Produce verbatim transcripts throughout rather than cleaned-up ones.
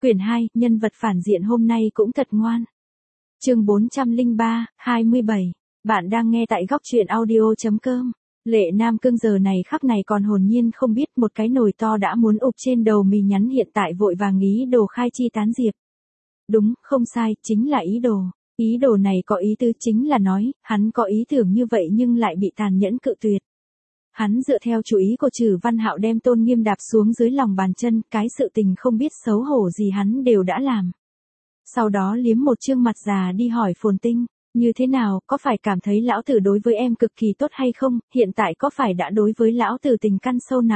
Quyển hai, nhân vật phản diện hôm nay cũng thật ngoan. Chương bốn trăm lẻ ba, hai mươi bảy. Bạn đang nghe tại góc truyện audio chấm com. Lệ Nam Cương giờ này khắc này còn hồn nhiên không biết một cái nồi to đã muốn ụp trên đầu mì nhắn hiện tại vội vàng ý đồ khai chi tán diệp. Đúng, không sai, chính là ý đồ. Ý đồ này có ý tứ chính là nói, hắn có ý tưởng như vậy nhưng lại bị tàn nhẫn cự tuyệt. Hắn dựa theo chủ ý của Trử Văn Hạo đem Tôn Nghiêm đạp xuống dưới lòng bàn chân, cái sự tình không biết xấu hổ gì hắn đều đã làm. Sau đó liếm một trương mặt già đi hỏi Phồn Tinh, như thế nào, có phải cảm thấy lão tử đối với em cực kỳ tốt hay không, hiện tại có phải đã đối với lão tử tình căn sâu nặng.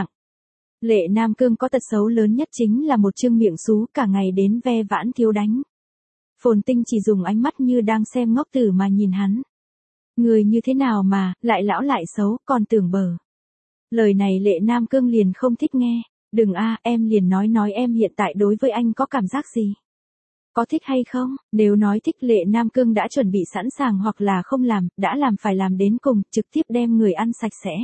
Lệ Nam Cương có tật xấu lớn nhất chính là một trương miệng xú cả ngày đến ve vãn thiếu đánh. Phồn Tinh chỉ dùng ánh mắt như đang xem ngốc tử mà nhìn hắn. Người như thế nào mà, lại lão lại xấu, còn tưởng bở. Lời này Lệ Nam Cương liền không thích nghe. Đừng a, em liền nói nói em hiện tại đối với anh có cảm giác gì. Có thích hay không, nếu nói thích Lệ Nam Cương đã chuẩn bị sẵn sàng hoặc là không làm, đã làm phải làm đến cùng, trực tiếp đem người ăn sạch sẽ.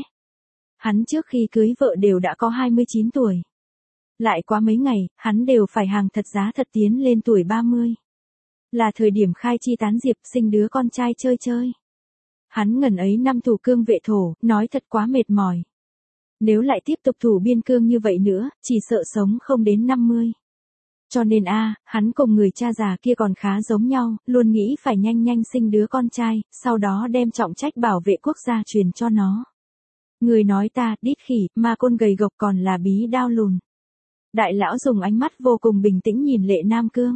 Hắn trước khi cưới vợ đều đã có hai mươi chín tuổi. Lại quá mấy ngày, hắn đều phải hàng thật giá thật tiến lên tuổi ba mươi. Là thời điểm khai chi tán diệp sinh đứa con trai chơi chơi. Hắn ngần ấy năm thủ cương vệ thổ, nói thật quá mệt mỏi. Nếu lại tiếp tục thủ biên cương như vậy nữa, chỉ sợ sống không đến năm mươi. Cho nên a, hắn cùng người cha già kia còn khá giống nhau, luôn nghĩ phải nhanh nhanh sinh đứa con trai, sau đó đem trọng trách bảo vệ quốc gia truyền cho nó. Người nói ta, đít khỉ, ma côn gầy gộc còn là bí đao lùn. Đại lão dùng ánh mắt vô cùng bình tĩnh nhìn Lệ Nam Cương.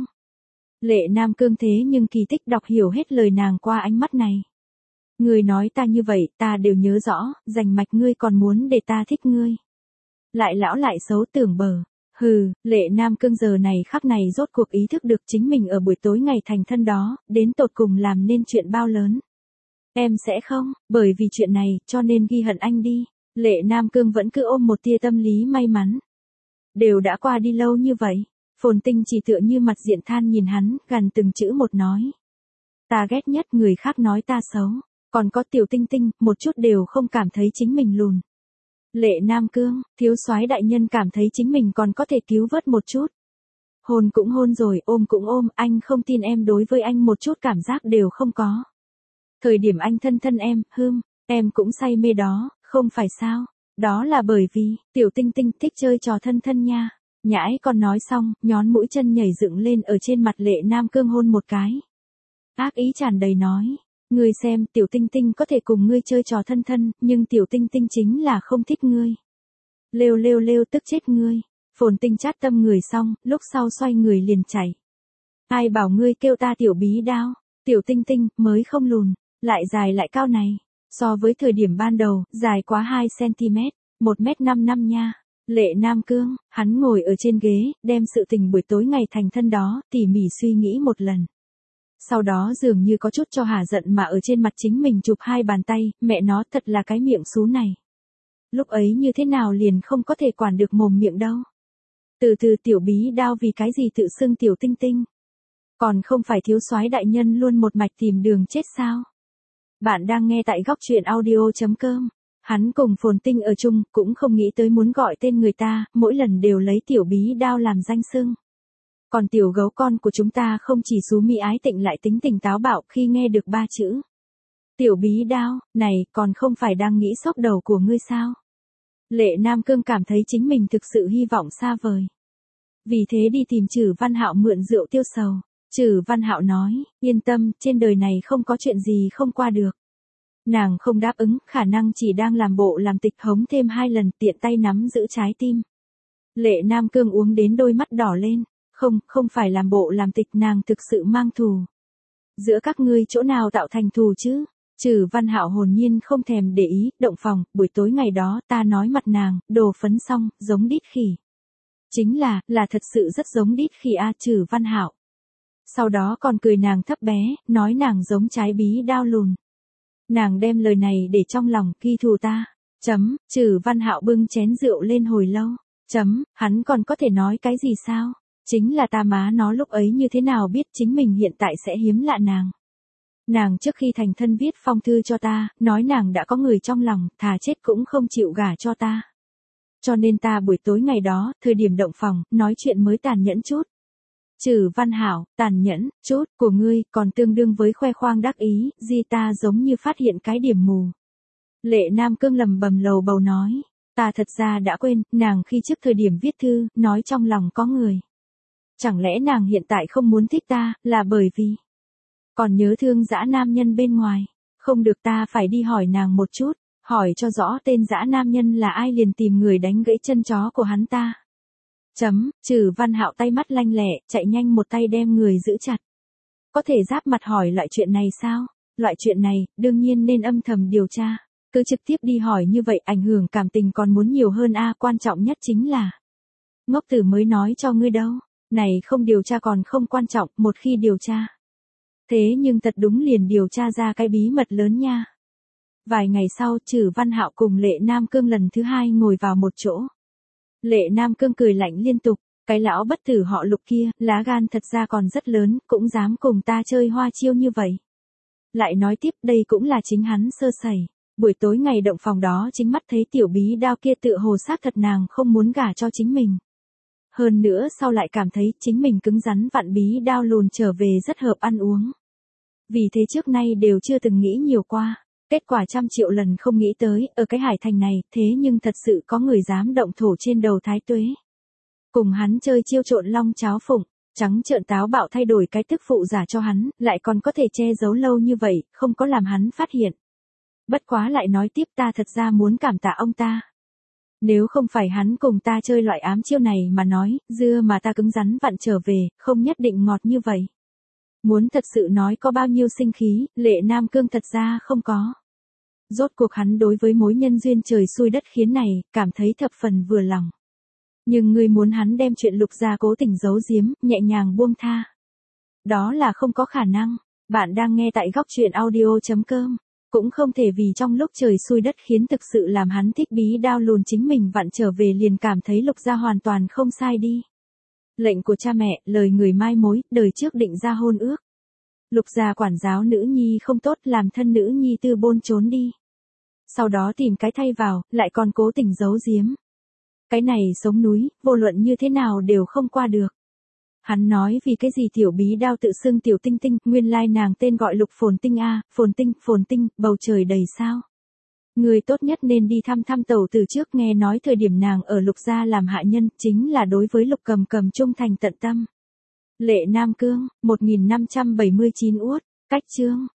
Lệ Nam Cương thế nhưng kỳ tích đọc hiểu hết lời nàng qua ánh mắt này. Người nói ta như vậy, ta đều nhớ rõ, rành mạch ngươi còn muốn để ta thích ngươi. Lại lão lại xấu tưởng bờ. Hừ, Lệ Nam Cương giờ này khắc này rốt cuộc ý thức được chính mình ở buổi tối ngày thành thân đó, đến tột cùng làm nên chuyện bao lớn. Em sẽ không, bởi vì chuyện này, cho nên ghi hận anh đi. Lệ Nam Cương vẫn cứ ôm một tia tâm lý may mắn. Đều đã qua đi lâu như vậy. Phồn Tinh chỉ tựa như mặt diện than nhìn hắn, gần từng chữ một nói. Ta ghét nhất người khác nói ta xấu. Còn có Tiểu Tinh Tinh, một chút đều không cảm thấy chính mình lùn. Lệ Nam Cương, thiếu soái đại nhân cảm thấy chính mình còn có thể cứu vớt một chút. Hôn cũng hôn rồi, ôm cũng ôm, anh không tin em đối với anh một chút cảm giác đều không có. Thời điểm anh thân thân em, hưm, em cũng say mê đó, không phải sao? Đó là bởi vì, Tiểu Tinh Tinh thích chơi trò thân thân nha. Nhãi còn nói xong, nhón mũi chân nhảy dựng lên ở trên mặt Lệ Nam Cương hôn một cái. Ác ý tràn đầy nói. Ngươi xem, Tiểu Tinh Tinh có thể cùng ngươi chơi trò thân thân, nhưng Tiểu Tinh Tinh chính là không thích ngươi. Lêu lêu lêu tức chết ngươi. Phồn Tinh chát tâm người xong, lúc sau xoay người liền chạy. Ai bảo ngươi kêu ta tiểu bí đao, Tiểu Tinh Tinh, mới không lùn, lại dài lại cao này. So với thời điểm ban đầu, dài quá hai xăng-ti-mét, một mét năm năm nha. Lệ Nam Cương, hắn ngồi ở trên ghế, đem sự tình buổi tối ngày thành thân đó, tỉ mỉ suy nghĩ một lần. Sau đó dường như có chút cho hả giận mà ở trên mặt chính mình chụp hai bàn tay, mẹ nó thật là cái miệng xú này. Lúc ấy như thế nào liền không có thể quản được mồm miệng đâu. Từ từ tiểu bí đao vì cái gì tự xưng Tiểu Tinh Tinh. Còn không phải thiếu soái đại nhân luôn một mạch tìm đường chết sao. Bạn đang nghe tại góc truyện audio chấm com. Hắn cùng Phồn Tinh ở chung cũng không nghĩ tới muốn gọi tên người ta, mỗi lần đều lấy tiểu bí đao làm danh xưng. Còn tiểu gấu con của chúng ta không chỉ xú mỹ ái tịnh lại tính tình táo bạo khi nghe được ba chữ. Tiểu bí đao, này còn không phải đang nghĩ sốc đầu của ngươi sao? Lệ Nam Cương cảm thấy chính mình thực sự hy vọng xa vời. Vì thế đi tìm Trử Văn Hạo mượn rượu tiêu sầu. Trử Văn Hạo nói, yên tâm, trên đời này không có chuyện gì không qua được. Nàng không đáp ứng, khả năng chỉ đang làm bộ làm tịch hống thêm hai lần tiện tay nắm giữ trái tim. Lệ Nam Cương uống đến đôi mắt đỏ lên. Không, không phải làm bộ làm tịch, nàng thực sự mang thù. Giữa các ngươi chỗ nào tạo thành thù chứ? Trử Văn Hạo hồn nhiên không thèm để ý, động phòng, buổi tối ngày đó ta nói mặt nàng, đồ phấn xong, giống đít khỉ. Chính là, là thật sự rất giống đít khỉ a Trử Văn Hạo. Sau đó còn cười nàng thấp bé, nói nàng giống trái bí đao lùn. Nàng đem lời này để trong lòng, ghi thù ta. Chấm, Trử Văn Hạo bưng chén rượu lên hồi lâu. Chấm, hắn còn có thể nói cái gì sao? Chính là ta má nó lúc ấy như thế nào biết chính mình hiện tại sẽ hiếm lạ nàng. Nàng trước khi thành thân viết phong thư cho ta, nói nàng đã có người trong lòng, thà chết cũng không chịu gả cho ta. Cho nên ta buổi tối ngày đó, thời điểm động phòng, nói chuyện mới tàn nhẫn chút. Trừ Văn Hảo, tàn nhẫn, chút, của ngươi, còn tương đương với khoe khoang đắc ý, di ta giống như phát hiện cái điểm mù. Lệ Nam Cương lầm bầm lầu bầu nói, ta thật ra đã quên, nàng khi trước thời điểm viết thư, nói trong lòng có người. Chẳng lẽ nàng hiện tại không muốn thích ta, là bởi vì còn nhớ thương dã nam nhân bên ngoài, không được ta phải đi hỏi nàng một chút, hỏi cho rõ tên dã nam nhân là ai liền tìm người đánh gãy chân chó của hắn ta. Chấm, Trừ Văn Hạo tay mắt lanh lẹ, chạy nhanh một tay đem người giữ chặt. Có thể giáp mặt hỏi loại chuyện này sao? Loại chuyện này, đương nhiên nên âm thầm điều tra. Cứ trực tiếp đi hỏi như vậy ảnh hưởng cảm tình còn muốn nhiều hơn a, quan trọng nhất chính là. Ngốc tử mới nói cho ngươi đâu, này không điều tra còn không quan trọng, một khi điều tra. Thế nhưng thật đúng liền điều tra ra cái bí mật lớn nha. Vài ngày sau, Trừ Văn Hạo cùng Lệ Nam Cương lần thứ hai ngồi vào một chỗ. Lệ Nam Cương cười lạnh liên tục, cái lão bất tử họ Lục kia, lá gan thật ra còn rất lớn, cũng dám cùng ta chơi hoa chiêu như vậy. Lại nói tiếp đây cũng là chính hắn sơ sẩy. Buổi tối ngày động phòng đó chính mắt thấy tiểu bí đao kia tựa hồ xác thật nàng không muốn gả cho chính mình. Hơn nữa sau lại cảm thấy chính mình cứng rắn vặn bí đao lùn trở về rất hợp ăn uống. Vì thế trước nay đều chưa từng nghĩ nhiều qua. Kết quả trăm triệu lần không nghĩ tới, ở cái hải thành này, thế nhưng thật sự có người dám động thổ trên đầu Thái Tuế. Cùng hắn chơi chiêu trộn long cháo phụng, trắng trợn táo bạo thay đổi cái tức phụ giả cho hắn, lại còn có thể che giấu lâu như vậy, không có làm hắn phát hiện. Bất quá lại nói tiếp ta thật ra muốn cảm tạ ông ta. Nếu không phải hắn cùng ta chơi loại ám chiêu này mà nói, dưa mà ta cứng rắn vặn trở về, không nhất định ngọt như vậy. Muốn thật sự nói có bao nhiêu sinh khí, Lệ Nam Cương thật ra không có. Rốt cuộc hắn đối với mối nhân duyên trời xui đất khiến này, cảm thấy thập phần vừa lòng. Nhưng người muốn hắn đem chuyện Lục gia cố tình giấu giếm, nhẹ nhàng buông tha. Đó là không có khả năng. Bạn đang nghe tại góc truyện audio chấm com. Cũng không thể vì trong lúc trời xui đất khiến thực sự làm hắn thích bí đao lùn chính mình vặn trở về liền cảm thấy Lục gia hoàn toàn không sai đi. Lệnh của cha mẹ, lời người mai mối, đời trước định ra hôn ước. Lục gia quản giáo nữ nhi không tốt làm thân nữ nhi tư bôn trốn đi. Sau đó tìm cái thay vào, lại còn cố tình giấu giếm. Cái này sống núi, vô luận như thế nào đều không qua được. Hắn nói vì cái gì tiểu bí đao tự xưng tiểu tinh tinh, nguyên lai nàng tên gọi Lục Phồn Tinh a, Phồn Tinh, Phồn Tinh, bầu trời đầy sao. Người tốt nhất nên đi thăm thăm tẩu từ trước nghe nói thời điểm nàng ở Lục gia làm hạ nhân, chính là đối với Lục Cầm Cầm trung thành tận tâm. Lệ Nam Cương, một nghìn năm trăm bảy mươi chín uất, cách chương.